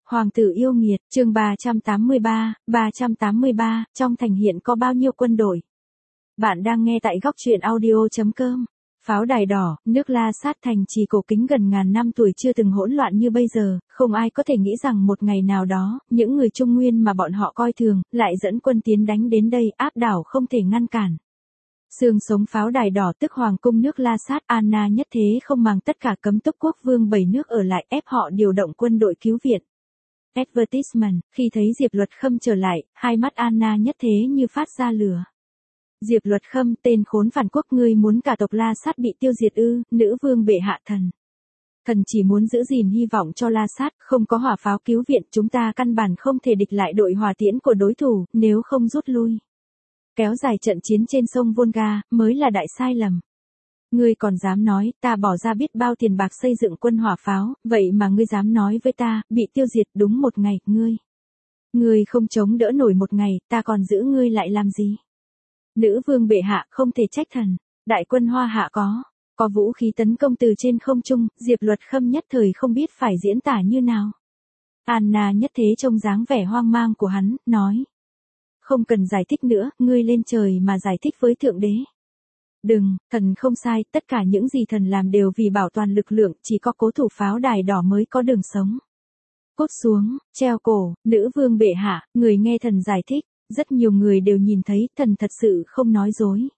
Hoàng tử yêu nghiệt, chương 383, trong thành hiện có bao nhiêu quân đội? Bạn đang nghe tại góc truyện audio.com. Pháo đài đỏ, nước La Sát thành trì cổ kính gần ngàn năm tuổi chưa từng hỗn loạn như bây giờ, không ai có thể nghĩ rằng một ngày nào đó, những người Trung Nguyên mà bọn họ coi thường, lại dẫn quân tiến đánh đến đây áp đảo không thể ngăn cản. Xương sống pháo đài đỏ tức hoàng cung nước La Sát, Anna nhất thế không màng tất cả cấm túc quốc vương 7 nước ở lại ép họ điều động quân đội cứu viện. Advertisement, khi thấy Diệp Luật Khâm trở lại, hai mắt Anna nhất thế như phát ra lửa. Diệp Luật Khâm, tên khốn phản quốc, ngươi muốn cả tộc La Sát bị tiêu diệt ư? Nữ vương bệ hạ thần. Thần chỉ muốn giữ gìn hy vọng cho La Sát, không có hỏa pháo cứu viện, chúng ta căn bản không thể địch lại đội hỏa tiễn của đối thủ, nếu không rút lui. Kéo dài trận chiến trên sông Volga, mới là đại sai lầm. Ngươi còn dám nói, ta bỏ ra biết bao tiền bạc xây dựng quân hỏa pháo, vậy mà ngươi dám nói với ta, bị tiêu diệt đúng một ngày, Ngươi không chống đỡ nổi một ngày, ta còn giữ ngươi lại làm gì? Nữ vương bệ hạ không thể trách thần, đại quân Hoa Hạ có vũ khí tấn công từ trên không trung, Diệp Luật Khâm nhất thời không biết phải diễn tả như nào. Anna nhất thế trông dáng vẻ hoang mang của hắn, nói. Không cần giải thích nữa, ngươi lên trời mà giải thích với Thượng Đế. Đừng, thần không sai, tất cả những gì thần làm đều vì bảo toàn lực lượng, chỉ có cố thủ pháo đài đỏ mới có đường sống. Cút xuống, treo cổ, nữ vương bệ hạ, người nghe thần giải thích, rất nhiều người đều nhìn thấy, thần thật sự không nói dối.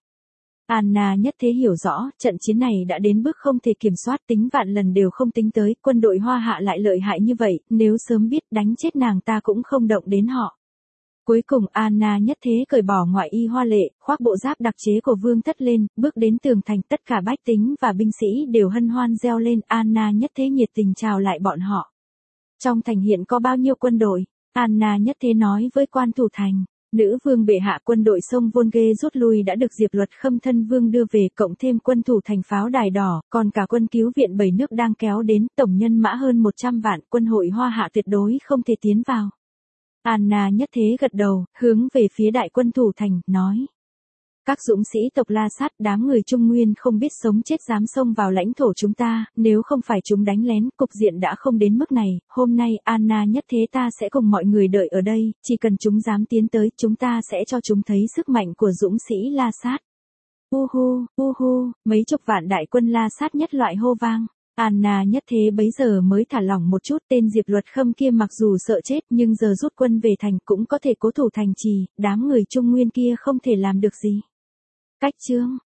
Anna nhất thế hiểu rõ, trận chiến này đã đến bước không thể kiểm soát, tính vạn lần đều không tính tới, quân đội Hoa Hạ lại lợi hại như vậy, nếu sớm biết đánh chết nàng ta cũng không động đến họ. Cuối cùng Anna nhất thế cởi bỏ ngoại y hoa lệ, khoác bộ giáp đặc chế của vương thất lên, bước đến tường thành, tất cả bách tính và binh sĩ đều hân hoan reo lên, Anna nhất thế nhiệt tình chào lại bọn họ. Trong thành hiện có bao nhiêu quân đội? Anna nhất thế nói với quan thủ thành. Nữ vương bệ hạ, quân đội sông Volga rút lui đã được Diệp Luật Khâm thân vương đưa về, cộng thêm quân thủ thành pháo đài đỏ, còn cả quân cứu viện 7 nước đang kéo đến, tổng nhân mã hơn 100 vạn, quân hội Hoa Hạ tuyệt đối không thể tiến vào. Anna nhất thế gật đầu, hướng về phía đại quân thủ thành, nói. Các dũng sĩ tộc La Sát, đám người Trung Nguyên không biết sống chết dám xông vào lãnh thổ chúng ta, nếu không phải chúng đánh lén, cục diện đã không đến mức này, hôm nay Anna nhất thế ta sẽ cùng mọi người đợi ở đây, chỉ cần chúng dám tiến tới, chúng ta sẽ cho chúng thấy sức mạnh của dũng sĩ La Sát. Mấy chục vạn đại quân La Sát nhất loại hô vang. Anna nhất thế bấy giờ mới thả lỏng một chút, tên Diệp Luật Khâm kia mặc dù sợ chết nhưng giờ rút quân về thành cũng có thể cố thủ thành trì, đám người Trung Nguyên kia không thể làm được gì. Cách chương,